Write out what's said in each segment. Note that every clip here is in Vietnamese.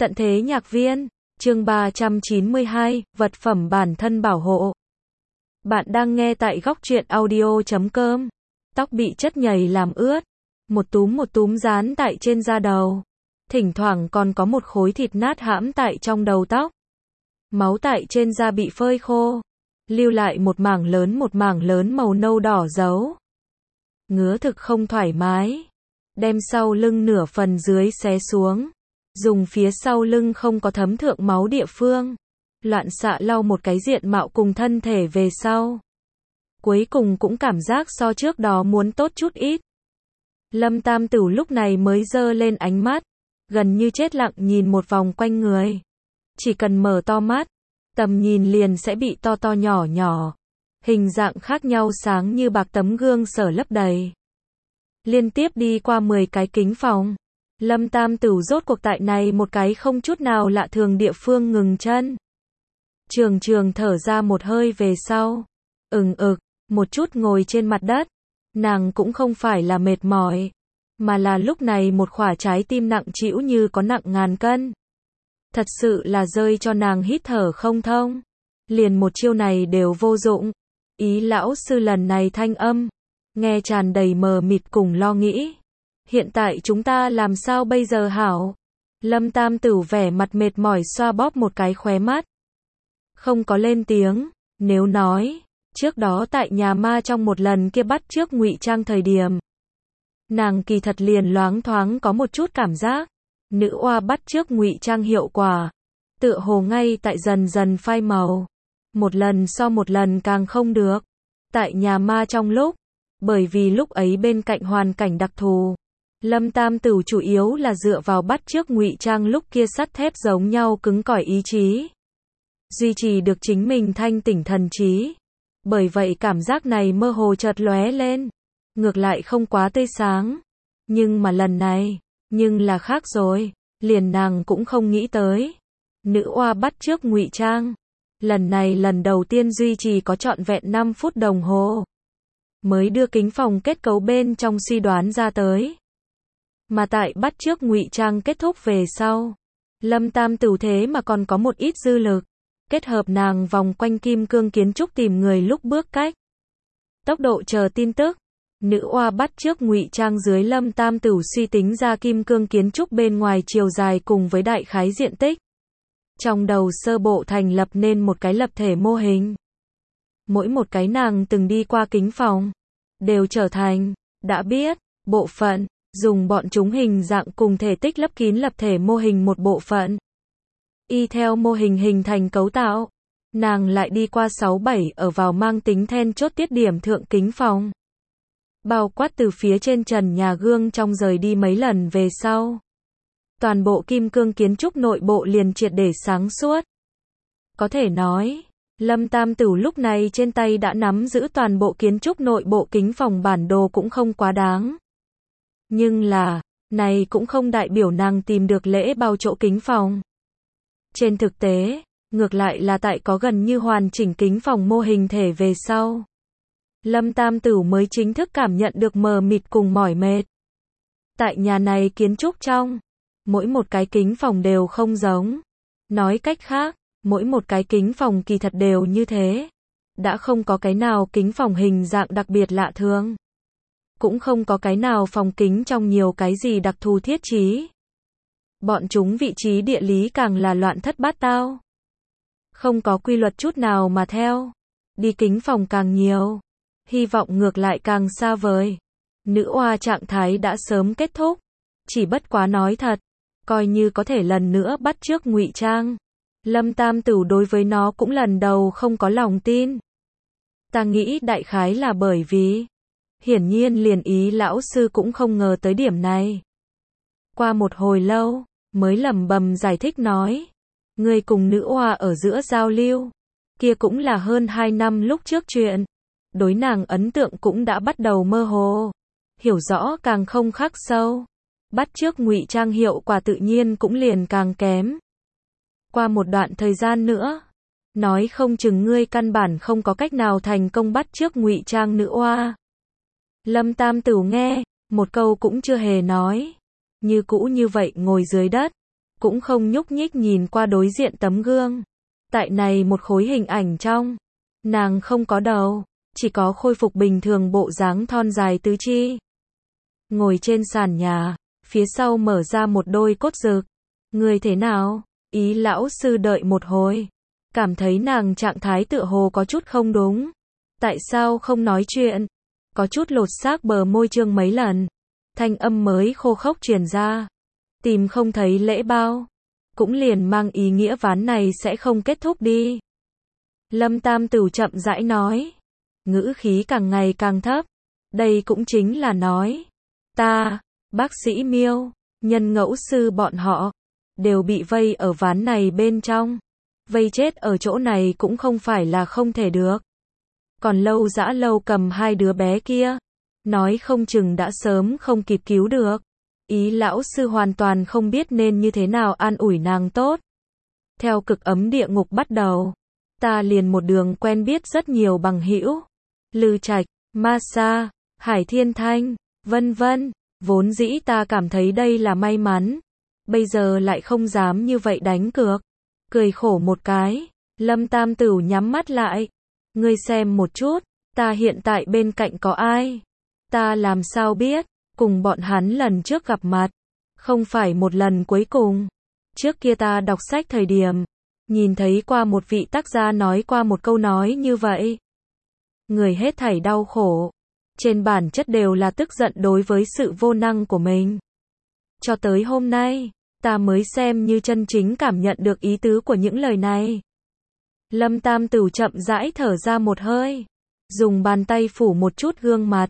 Tận thế nhạc viên, chương 392, vật phẩm bản thân bảo hộ. Bạn đang nghe tại góc truyện audio.com. Tóc bị chất nhầy làm ướt, một túm dán tại trên da đầu. Thỉnh thoảng còn có một khối thịt nát hãm tại trong đầu tóc. Máu tại trên da bị phơi khô, lưu lại một mảng lớn màu nâu đỏ dấu. Ngứa thực không thoải mái. Đem sau lưng nửa phần dưới xé xuống. Dùng phía sau lưng không có thấm thượng máu địa phương. Loạn xạ lau một cái diện mạo cùng thân thể về sau. Cuối cùng cũng cảm giác so trước đó muốn tốt chút ít. Lâm Tam Tửu lúc này mới giơ lên ánh mắt, gần như chết lặng nhìn một vòng quanh người. Chỉ cần mở to mắt, tầm nhìn liền sẽ bị to nhỏ. Hình dạng khác nhau sáng như bạc tấm gương sở lấp đầy. Liên tiếp đi qua 10 cái kính phòng. Lâm Tam Tửu rốt cuộc tại này một cái không chút nào lạ thường địa phương ngừng chân. Trường thở ra một hơi về sau. Một chút ngồi trên mặt đất. Nàng cũng không phải là mệt mỏi, mà là lúc này một khỏa trái tim nặng trĩu như có nặng ngàn cân. Thật sự là rơi cho nàng hít thở không thông. Liền một chiêu này đều vô dụng. Ý lão sư lần này thanh âm, nghe tràn đầy mờ mịt cùng lo nghĩ. Hiện tại chúng ta làm sao bây giờ hảo? Lâm Tam Tửu vẻ mặt mệt mỏi xoa bóp một cái khóe mắt. Không có lên tiếng, nếu nói, trước đó tại nhà ma trong một lần kia bắt trước ngụy trang thời điểm. Nàng kỳ thật liền loáng thoáng có một chút cảm giác. Nữ oa bắt trước ngụy trang hiệu quả. Tựa hồ ngay tại dần phai màu. Một lần so một lần càng không được. Tại nhà ma trong lúc, bởi vì lúc ấy bên cạnh hoàn cảnh đặc thù. Lâm Tam Tửu chủ yếu là dựa vào bắt chước ngụy trang lúc kia sắt thép giống nhau cứng cỏi ý chí. Duy trì được chính mình thanh tỉnh thần trí. Bởi vậy cảm giác này mơ hồ chợt lóe lên. Ngược lại không quá tươi sáng. Nhưng mà lần này, nhưng là khác rồi. Liền nàng cũng không nghĩ tới. Nữ oa bắt chước ngụy trang. Lần này lần đầu tiên duy trì có trọn vẹn 5 phút đồng hồ. Mới đưa kính phòng kết cấu bên trong suy đoán ra tới. Mà tại bắt trước ngụy trang kết thúc về sau, Lâm Tam Tửu thế mà còn có một ít dư lực, kết hợp nàng vòng quanh kim cương kiến trúc tìm người lúc bước cách, tốc độ chờ tin tức, nữ oa bắt trước ngụy trang dưới Lâm Tam Tửu suy tính ra kim cương kiến trúc bên ngoài chiều dài cùng với đại khái diện tích. Trong đầu sơ bộ thành lập nên một cái lập thể mô hình. Mỗi một cái nàng từng đi qua kính phòng, đều trở thành, đã biết, bộ phận. Dùng bọn chúng hình dạng cùng thể tích lấp kín lập thể mô hình một bộ phận. Y theo mô hình hình thành cấu tạo, nàng lại đi qua 6-7 ở vào mang tính then chốt tiết điểm thượng kính phòng. Bao quát từ phía trên trần nhà gương trong rời đi mấy lần về sau. Toàn bộ kim cương kiến trúc nội bộ liền triệt để sáng suốt. Có thể nói, Lâm Tam Tửu lúc này trên tay đã nắm giữ toàn bộ kiến trúc nội bộ kính phòng bản đồ cũng không quá đáng. Nhưng là, này cũng không đại biểu nàng tìm được lễ bao chỗ kính phòng. Trên thực tế, ngược lại là tại có gần như hoàn chỉnh kính phòng mô hình thể về sau. Lâm Tam Tửu mới chính thức cảm nhận được mờ mịt cùng mỏi mệt. Tại nhà này kiến trúc trong, mỗi một cái kính phòng đều không giống. Nói cách khác, mỗi một cái kính phòng kỳ thật đều như thế. Đã không có cái nào kính phòng hình dạng đặc biệt lạ thường. Cũng không có cái nào phòng kính trong nhiều cái gì đặc thù thiết trí. Bọn chúng vị trí địa lý càng là loạn thất bát tao. Không có quy luật chút nào mà theo. Đi kính phòng càng nhiều. Hy vọng ngược lại càng xa vời. Nữ oa trạng thái đã sớm kết thúc. Chỉ bất quá nói thật. Coi như có thể lần nữa bắt chước ngụy trang. Lâm Tam Tửu đối với nó cũng lần đầu không có lòng tin. Ta nghĩ đại khái là bởi vì hiển nhiên liền ý lão sư cũng không ngờ tới điểm này. Qua một hồi lâu, mới lẩm bẩm giải thích nói. Người cùng nữ oa ở giữa giao lưu. Kia cũng là hơn 2 năm lúc trước chuyện. Đối nàng ấn tượng cũng đã bắt đầu mơ hồ. Hiểu rõ càng không khắc sâu. Bắt chước ngụy trang hiệu quả tự nhiên cũng liền càng kém. Qua một đoạn thời gian nữa. Nói không chừng ngươi căn bản không có cách nào thành công bắt chước ngụy trang nữ oa. Lâm Tam Tửu nghe, một câu cũng chưa hề nói. Như cũ như vậy ngồi dưới đất. cũng không nhúc nhích nhìn qua đối diện tấm gương. Tại này một khối hình ảnh trong, nàng không có đầu, chỉ có khôi phục bình thường bộ dáng thon dài tứ chi. Ngồi trên sàn nhà, phía sau mở ra một đôi cốt rực. Người thế nào? Ý lão sư đợi một hồi, cảm thấy nàng trạng thái tựa hồ có chút không đúng. Tại sao không nói chuyện? Có chút lột xác bờ môi trương mấy lần. Thanh âm mới khô khốc truyền ra. Tìm không thấy lễ bao. Cũng liền mang ý nghĩa ván này sẽ không kết thúc đi. Lâm Tam Tửu chậm rãi nói. Ngữ khí càng ngày càng thấp. Đây cũng chính là nói. Ta, bác sĩ Miêu, nhân ngẫu sư bọn họ, đều bị vây ở ván này bên trong. Vây chết ở chỗ này cũng không phải là không thể được. Còn Lâu Dã Lâu cầm hai đứa bé kia, nói không chừng đã sớm không kịp cứu được. Ý lão sư hoàn toàn không biết nên như thế nào an ủi nàng tốt. Theo cực ấm địa ngục bắt đầu, ta liền một đường quen biết rất nhiều bằng hữu. Lư Trạch, Ma Sa, Hải Thiên Thanh, vân vân. Vốn dĩ ta cảm thấy đây là may mắn. Bây giờ lại không dám như vậy đánh cược. Cười khổ một cái, Lâm Tam Tửu nhắm mắt lại. Ngươi xem một chút, ta hiện tại bên cạnh có ai? Ta làm sao biết? Cùng bọn hắn lần trước gặp mặt, không phải một lần cuối cùng. Trước kia ta đọc sách thời điểm, nhìn thấy qua một vị tác gia nói qua một câu nói như vậy. Người hết thảy đau khổ, trên bản chất đều là tức giận đối với sự vô năng của mình. Cho tới hôm nay, ta mới xem như chân chính cảm nhận được ý tứ của những lời này. Lâm Tam Tửu chậm rãi thở ra một hơi, dùng bàn tay phủ một chút gương mặt.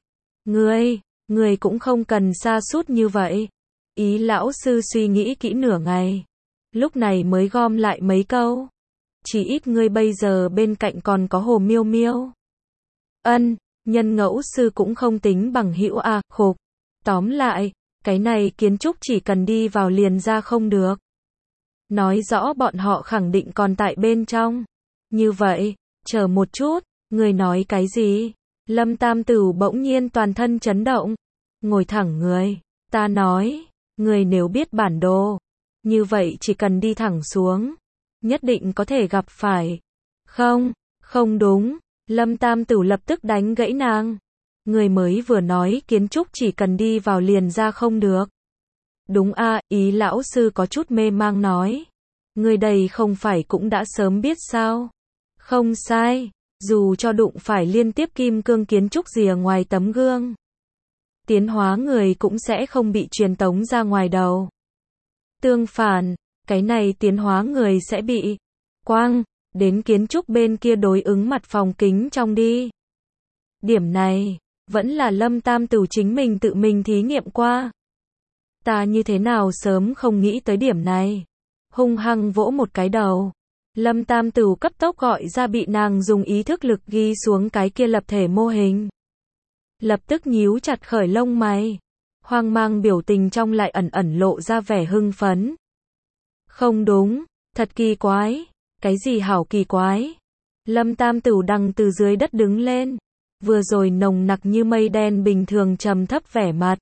Ngươi cũng không cần sa sút như vậy. Ý lão sư suy nghĩ kỹ nửa ngày, lúc này mới gom lại mấy câu. Chỉ ít ngươi bây giờ bên cạnh còn có Hồ Miêu Miêu. Nhân ngẫu sư cũng không tính bằng hữu à, khục. Tóm lại, cái này kiến trúc chỉ cần đi vào liền ra không được. Nói rõ bọn họ khẳng định còn tại bên trong. Như vậy, chờ một chút, người nói cái gì? Lâm Tam Tửu bỗng nhiên toàn thân chấn động. Ngồi thẳng người, ta nói, người nếu biết bản đồ, như vậy chỉ cần đi thẳng xuống, nhất định có thể gặp phải. Không đúng, Lâm Tam Tửu lập tức đánh gãy nàng. Người mới vừa nói kiến trúc chỉ cần đi vào liền ra không được. Đúng a, ý lão sư có chút mê mang nói. Người đây không phải cũng đã sớm biết sao? Không sai, dù cho đụng phải liên tiếp kim cương kiến trúc rìa ngoài tấm gương, tiến hóa người cũng sẽ không bị truyền tống ra ngoài đầu. Tương phản, cái này tiến hóa người sẽ bị quang đến kiến trúc bên kia đối ứng mặt phòng kính trong đi. Điểm này, vẫn là Lâm Tam Tửu chính mình tự mình thí nghiệm qua. Ta như thế nào sớm không nghĩ tới điểm này. Hung hăng vỗ một cái đầu. Lâm Tam Tửu cấp tốc gọi ra bị nàng dùng ý thức lực ghi xuống cái kia lập thể mô hình. Lập tức nhíu chặt khởi lông mày. Hoang mang biểu tình trong lại ẩn ẩn lộ ra vẻ hưng phấn. Không đúng, thật kỳ quái. Cái gì hảo kỳ quái? Lâm Tam Tửu đằng từ dưới đất đứng lên. Vừa rồi nồng nặc như mây đen bình thường trầm thấp vẻ mặt.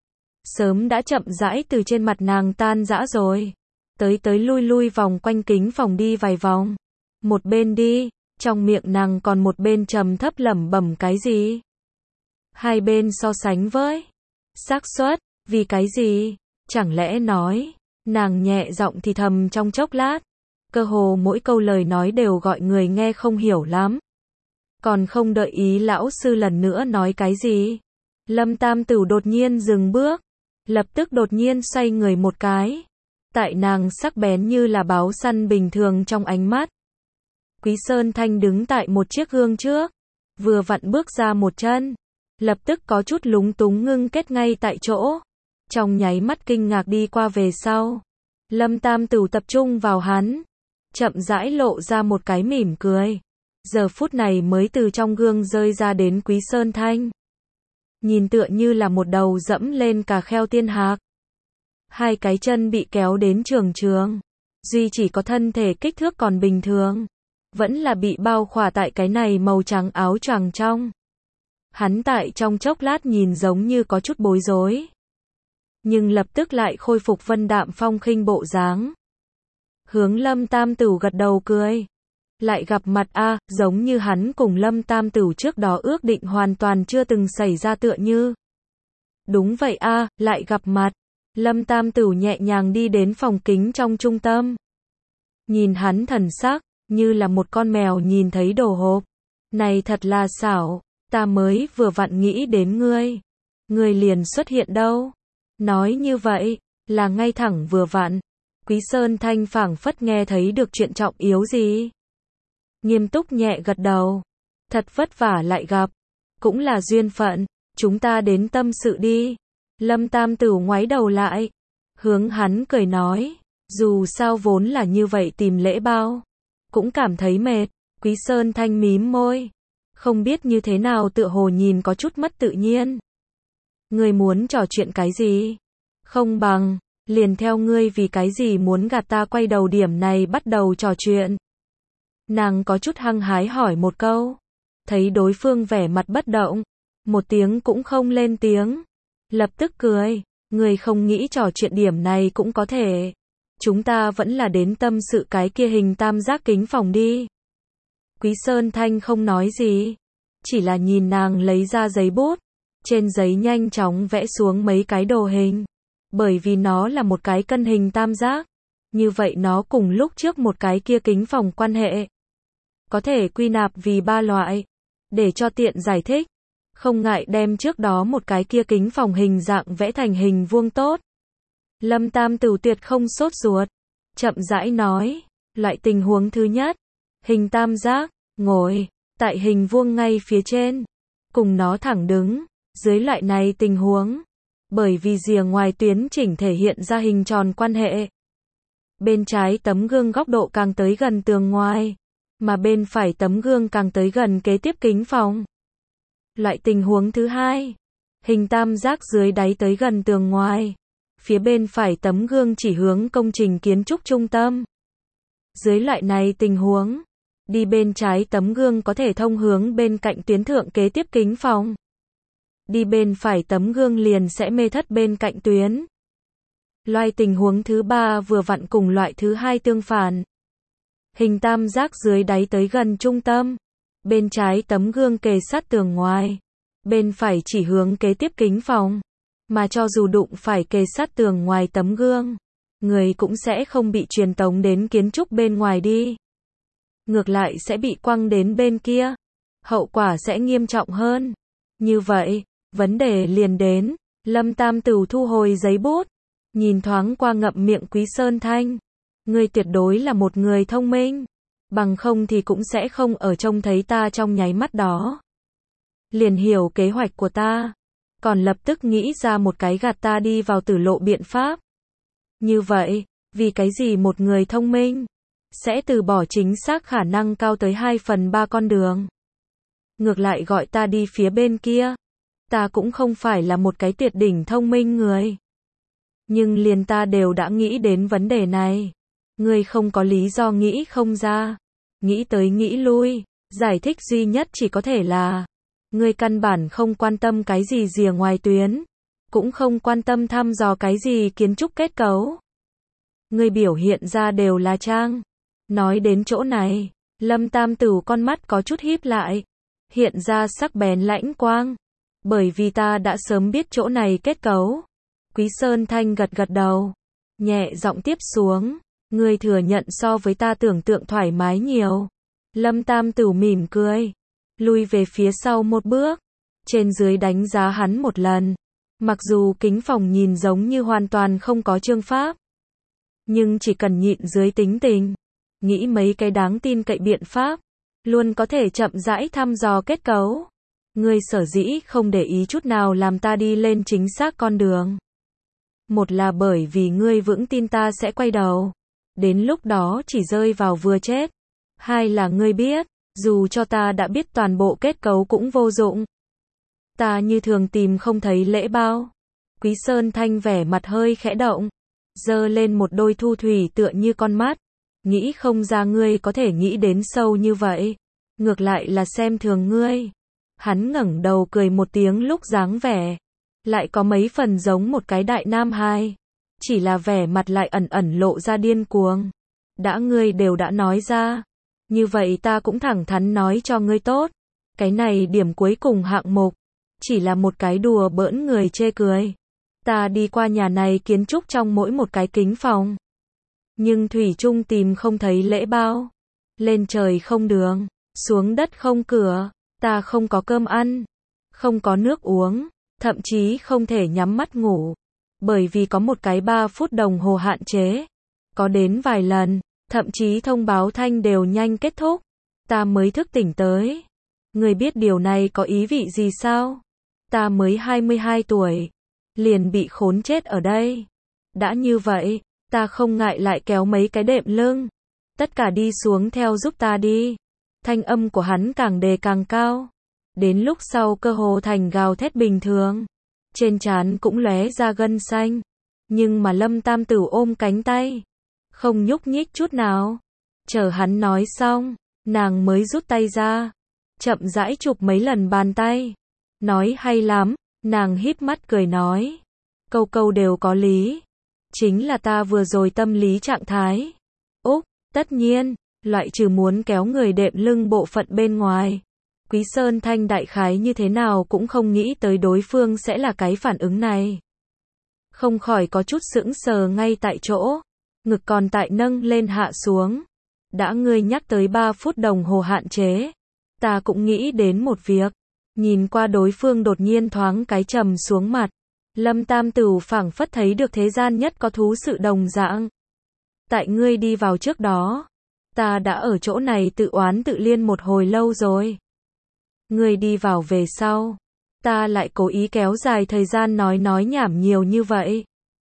Sớm đã chậm rãi từ trên mặt nàng tan rã rồi. Tới lui vòng quanh kính phòng đi vài vòng. Một bên đi, trong miệng nàng còn một bên trầm thấp lẩm bẩm cái gì. Hai bên so sánh với xác suất, vì cái gì? Chẳng lẽ nói, nàng nhẹ giọng thì thầm trong chốc lát. Cơ hồ mỗi câu lời nói đều gọi người nghe không hiểu lắm. Còn không đợi ý lão sư lần nữa nói cái gì. Lâm Tam Tửu đột nhiên dừng bước. Lập tức đột nhiên xoay người một cái. Tại nàng sắc bén như là báo săn bình thường trong ánh mắt. Quý Sơn Thanh đứng tại một chiếc gương trước. Vừa vặn bước ra một chân. Lập tức có chút lúng túng ngưng kết ngay tại chỗ. Trong nháy mắt kinh ngạc đi qua về sau. Lâm Tam Tửu tập trung vào hắn. Chậm rãi lộ ra một cái mỉm cười. Giờ phút này mới từ trong gương rơi ra đến Quý Sơn Thanh. Nhìn tựa như là một đầu dẫm lên cà kheo tiên hạc. Hai cái chân bị kéo đến trường. Duy chỉ có thân thể kích thước còn bình thường. Vẫn là bị bao khỏa tại cái này màu trắng áo choàng trong. Hắn tại trong chốc lát nhìn giống như có chút bối rối. Nhưng lập tức lại khôi phục vân đạm phong khinh bộ dáng. hướng Lâm Tam Tửu gật đầu cười. Lại gặp mặt a, giống như hắn cùng Lâm Tam Tửu trước đó ước định hoàn toàn chưa từng xảy ra tựa như. Đúng vậy a, lại gặp mặt. Lâm Tam Tửu nhẹ nhàng đi đến phòng kính trong trung tâm. Nhìn hắn thần sắc, như là một con mèo nhìn thấy đồ hộp. Này thật là xảo, ta mới vừa vặn nghĩ đến ngươi. Ngươi liền xuất hiện đâu. Nói như vậy, là ngay thẳng vừa vặn. Quý Sơn Thanh phảng phất nghe thấy được chuyện trọng yếu gì. Nghiêm túc nhẹ gật đầu. Thật vất vả lại gặp. Cũng là duyên phận, chúng ta đến tâm sự đi. Lâm Tam Tửu ngoái đầu lại. Hướng hắn cười nói. Dù sao vốn là như vậy tìm lễ bao. Cũng cảm thấy mệt. Quý Sơn Thanh mím môi. Không biết như thế nào tựa hồ nhìn có chút mất tự nhiên. Ngươi muốn trò chuyện cái gì? Không bằng, liền theo ngươi vì cái gì muốn gạt ta quay đầu điểm này bắt đầu trò chuyện. Nàng có chút hăng hái hỏi một câu. Thấy đối phương vẻ mặt bất động. Một tiếng cũng không lên tiếng. Lập tức cười. Ngươi không nghĩ trò chuyện điểm này cũng có thể. Chúng ta vẫn là đến tâm sự cái kia hình tam giác kính phòng đi. Quý Sơn Thanh không nói gì. Chỉ là nhìn nàng lấy ra giấy bút. Trên giấy nhanh chóng vẽ xuống mấy cái đồ hình. Bởi vì nó là một cái cân hình tam giác. Như vậy nó cùng lúc trước một cái kia kính phòng quan hệ. Có thể quy nạp vì 3 loại. Để cho tiện giải thích. Không ngại đem trước đó một cái kia kính phòng hình dạng vẽ thành hình vuông tốt. Lâm Tam Tửu tuyệt không sốt ruột. Chậm rãi nói. Loại tình huống thứ nhất. Hình tam giác, ngồi. Tại hình vuông ngay phía trên. Cùng nó thẳng đứng. Dưới loại này tình huống. Bởi vì rìa ngoài tuyến chỉnh thể hiện ra hình tròn quan hệ. Bên trái tấm gương góc độ càng tới gần tường ngoài. Mà bên phải tấm gương càng tới gần kế tiếp kính phòng. Loại tình huống thứ hai. Hình tam giác dưới đáy tới gần tường ngoài. Phía bên phải tấm gương chỉ hướng công trình kiến trúc trung tâm. Dưới loại này tình huống. Đi bên trái tấm gương có thể thông hướng bên cạnh tuyến thượng kế tiếp kính phòng. Đi bên phải tấm gương liền sẽ mê thất bên cạnh tuyến. Loại tình huống thứ ba vừa vặn cùng loại thứ hai tương phản. Hình tam giác dưới đáy tới gần trung tâm. Bên trái tấm gương kề sát tường ngoài. Bên phải chỉ hướng kế tiếp kính phòng. Mà cho dù đụng phải kề sát tường ngoài tấm gương, người cũng sẽ không bị truyền tống đến kiến trúc bên ngoài đi. Ngược lại sẽ bị quăng đến bên kia. Hậu quả sẽ nghiêm trọng hơn. Như vậy, vấn đề liền đến. Lâm Tam Tửu thu hồi giấy bút. Nhìn thoáng qua ngậm miệng Quý Sơn Thanh. Ngươi tuyệt đối là một người thông minh. Bằng không thì cũng sẽ không ở trông thấy ta trong nháy mắt đó. Liền hiểu kế hoạch của ta. Còn lập tức nghĩ ra một cái gạt ta đi vào tử lộ biện pháp. Như vậy, vì cái gì một người thông minh sẽ từ bỏ chính xác khả năng cao tới 2/3 con đường. Ngược lại gọi ta đi phía bên kia. Ta cũng không phải là một cái tuyệt đỉnh thông minh người. Nhưng liền ta đều đã nghĩ đến vấn đề này. Ngươi không có lý do nghĩ không ra. Nghĩ tới nghĩ lui. Giải thích duy nhất chỉ có thể là ngươi căn bản không quan tâm cái gì rìa ngoài tuyến. Cũng không quan tâm thăm dò cái gì kiến trúc kết cấu. Ngươi biểu hiện ra đều là trang. Nói đến chỗ này, Lâm Tam Tửu con mắt có chút híp lại. Hiện ra sắc bén lãnh quang. Bởi vì ta đã sớm biết chỗ này kết cấu. Quý Sơn Thanh gật gật đầu. Nhẹ giọng tiếp xuống. Ngươi thừa nhận so với ta tưởng tượng thoải mái nhiều. Lâm Tam Tửu mỉm cười. Lui về phía sau một bước. Trên dưới đánh giá hắn một lần. Mặc dù kính phòng nhìn giống như hoàn toàn không có chương pháp. Nhưng chỉ cần nhịn dưới tính tình. Nghĩ mấy cái đáng tin cậy biện pháp. Luôn có thể chậm rãi thăm dò kết cấu. Ngươi sở dĩ không để ý chút nào làm ta đi lên chính xác con đường. Một là bởi vì ngươi vững tin ta sẽ quay đầu. Đến lúc đó chỉ rơi vào vừa chết. Hai là ngươi biết, dù cho ta đã biết toàn bộ kết cấu cũng vô dụng. Ta như thường tìm không thấy lễ bao. Quý Sơn Thanh vẻ mặt hơi khẽ động. Giơ lên một đôi thu thủy tựa như con mắt. Nghĩ không ra ngươi có thể nghĩ đến sâu như vậy. Ngược lại là xem thường ngươi. Hắn ngẩng đầu cười một tiếng lúc dáng vẻ. Lại có mấy phần giống một cái đại nam hai. Chỉ là vẻ mặt lại ẩn ẩn lộ ra điên cuồng. Đã ngươi đều đã nói ra, như vậy ta cũng thẳng thắn nói cho ngươi tốt. Cái này điểm cuối cùng hạng mục, chỉ là một cái đùa bỡn người chê cười. Ta đi qua nhà này kiến trúc trong mỗi một cái kính phòng. Nhưng thủy chung tìm không thấy lễ bao. Lên trời không đường, xuống đất không cửa, ta không có cơm ăn, không có nước uống, thậm chí không thể nhắm mắt ngủ. Bởi vì có một cái 3 phút đồng hồ hạn chế. Có đến vài lần, thậm chí thông báo thanh đều nhanh kết thúc. Ta mới thức tỉnh tới. Ngươi biết điều này có ý vị gì sao? Ta mới 22 tuổi. Liền bị khốn chết ở đây. Đã như vậy, ta không ngại lại kéo mấy cái đệm lưng. Tất cả đi xuống theo giúp ta đi. Thanh âm của hắn càng đề càng cao. Đến lúc sau cơ hồ thành gào thét bình thường. Trên trán cũng lóe ra gân xanh. Nhưng mà Lâm Tam Tử ôm cánh tay. Không nhúc nhích chút nào. Chờ hắn nói xong, nàng mới rút tay ra. Chậm rãi chụp mấy lần bàn tay. Nói hay lắm, nàng híp mắt cười nói. Câu câu đều có lý. Chính là ta vừa rồi tâm lý trạng thái. Úc, tất nhiên, loại trừ muốn kéo người đệm lưng bộ phận bên ngoài. Quý Sơn Thanh đại khái như thế nào cũng không nghĩ tới đối phương sẽ là cái phản ứng này. Không khỏi có chút sững sờ ngay tại chỗ. Ngực còn tại nâng lên hạ xuống. Đã ngươi nhắc tới 3 phút đồng hồ hạn chế. Ta cũng nghĩ đến một việc. Nhìn qua đối phương đột nhiên thoáng cái trầm xuống mặt. Lâm Tam Tử phảng phất thấy được thế gian nhất có thú sự đồng dạng. Tại ngươi đi vào trước đó. Ta đã ở chỗ này tự oán tự liên một hồi lâu rồi. Ngươi đi vào về sau. Ta lại cố ý kéo dài thời gian nói nhảm nhiều như vậy.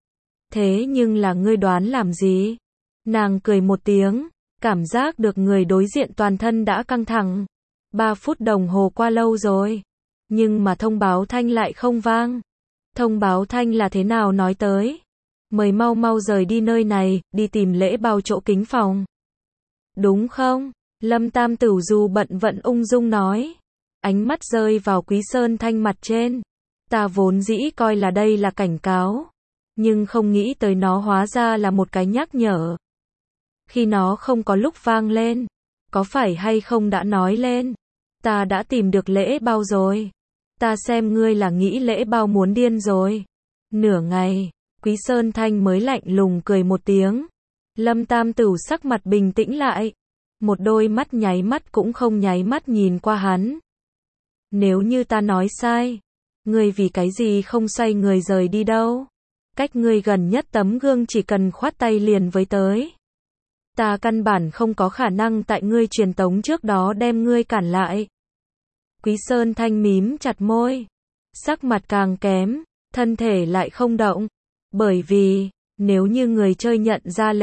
Thế nhưng là ngươi đoán làm gì? Nàng cười một tiếng, cảm giác được người đối diện toàn thân đã căng thẳng. 3 phút đồng hồ qua lâu rồi. Nhưng mà thông báo thanh lại không vang. Thông báo thanh là thế nào nói tới? Mời mau mau rời đi nơi này, đi tìm lễ bao chỗ kính phòng. Đúng không? Lâm Tam Tử dù bận vận ung dung nói. Ánh mắt rơi vào Quý Sơn Thanh mặt trên. Ta vốn dĩ coi là đây là cảnh cáo. Nhưng không nghĩ tới nó hóa ra là một cái nhắc nhở. Khi nó không có lúc vang lên. Có phải hay không đã nói lên. Ta đã tìm được lễ bao rồi. Ta xem ngươi là nghĩ lễ bao muốn điên rồi. Nửa ngày, Quý Sơn Thanh mới lạnh lùng cười một tiếng. Lâm Tam Tử sắc mặt bình tĩnh lại. Một đôi mắt nháy mắt cũng không nháy mắt nhìn qua hắn. Nếu như ta nói sai, ngươi vì cái gì không xoay người rời đi đâu? Cách ngươi gần nhất tấm gương chỉ cần khoát tay liền với tới. Ta căn bản không có khả năng tại ngươi truyền tống trước đó đem ngươi cản lại. Quý Sơn Thanh mím chặt môi. Sắc mặt càng kém, thân thể lại không động. Bởi vì, nếu như người chơi nhận ra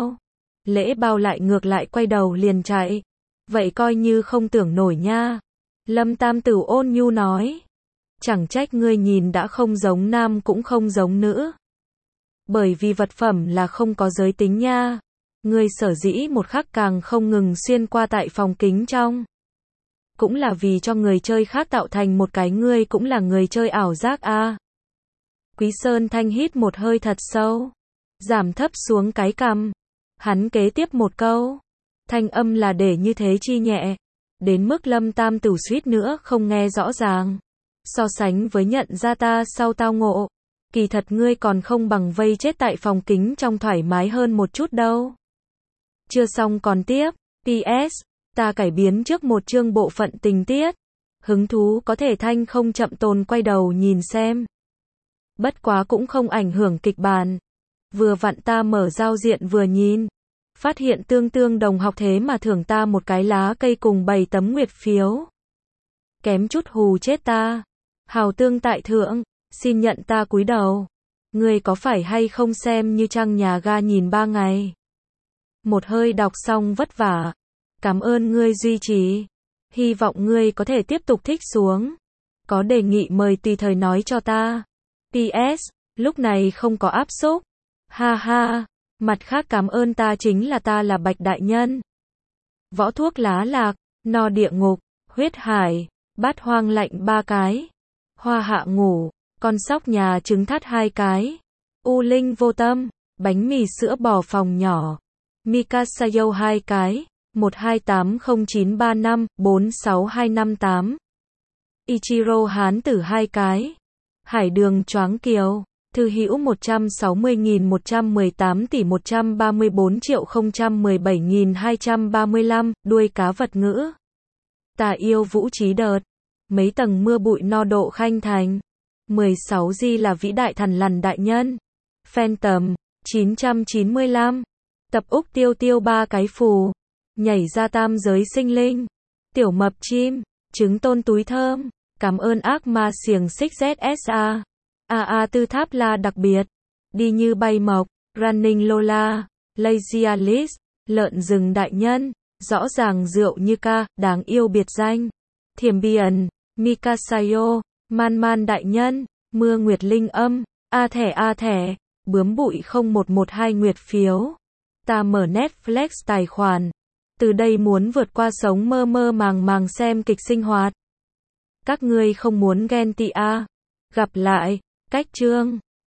lễ bao lại ngược lại quay đầu liền chạy. Vậy coi như không tưởng nổi nha. Lâm Tam Tử ôn nhu nói. Chẳng trách ngươi nhìn đã không giống nam cũng không giống nữ. Bởi vì vật phẩm là không có giới tính nha. Ngươi sở dĩ một khắc càng không ngừng xuyên qua tại phòng kính trong. Cũng là vì cho người chơi khác tạo thành một cái ngươi cũng là người chơi ảo giác a. Quý Sơn Thanh hít một hơi thật sâu. Giảm thấp xuống cái cằm. Hắn kế tiếp một câu. Thanh âm là để như thế chi nhẹ. Đến mức Lâm Tam Tử suýt nữa không nghe rõ ràng. So sánh với nhận ra ta sau tao ngộ. Kỳ thật ngươi còn không bằng vây chết tại phòng kính trong thoải mái hơn một chút đâu. Chưa xong còn tiếp. PS. Ta cải biến trước một chương bộ phận tình tiết. Hứng thú có thể thanh không chậm tồn quay đầu nhìn xem. Bất quá cũng không ảnh hưởng kịch bản. Vừa vặn ta mở giao diện vừa nhìn. Phát hiện tương đồng học thế mà thưởng ta một cái lá cây cùng 7 tấm nguyệt phiếu. Kém chút hù chết ta. Hào tương tại thượng, xin nhận ta cúi đầu. Ngươi có phải hay không xem như trăng nhà ga nhìn 3 ngày. Một hơi đọc xong vất vả. Cảm ơn ngươi duy trì. Hy vọng ngươi có thể tiếp tục thích xuống. Có đề nghị mời tùy thời nói cho ta. PS, lúc này không có áp xúc. Ha ha, mặt khác cảm ơn ta chính là ta là Bạch Đại Nhân. Võ thuốc lá lạc, no địa ngục, huyết hải, bát hoang lạnh 3 cái. Hoa hạ ngủ, con sóc nhà trứng thắt 2 cái. U linh vô tâm, bánh mì sữa bò phòng nhỏ. Mikasayo 2 cái, 128093546258. Ichiro Hán Tử 2 cái. Hải Đường Choáng Kiều. Thư hữu 160.118 tỷ 134.017.235, đuôi cá vật ngữ. Tà yêu Vũ Trí Đợt. Mấy tầng mưa bụi no độ khanh thành. 16 Di là vĩ đại thần lằn đại nhân. Phantom. 995. Tập Úc Tiêu Tiêu 3 cái phù. Nhảy ra tam giới sinh linh. Tiểu mập chim. Trứng tôn túi thơm. Cảm ơn ác ma xiềng xích ZSA. Tư tháp la đặc biệt. Đi như bay mộc. Running Lola. Lazy Alice. Lợn rừng đại nhân. Rõ ràng rượu như ca, đáng yêu biệt danh. Thiểm Biển. Mikasayo. Man Man đại nhân. Mưa nguyệt linh âm. A thẻ. Bướm bụi 0112 nguyệt phiếu. Ta mở Netflix tài khoản. Từ đây muốn vượt qua sống mơ mơ màng xem kịch sinh hoạt. Các ngươi không muốn ghen tị à? Gặp lại. Cách chương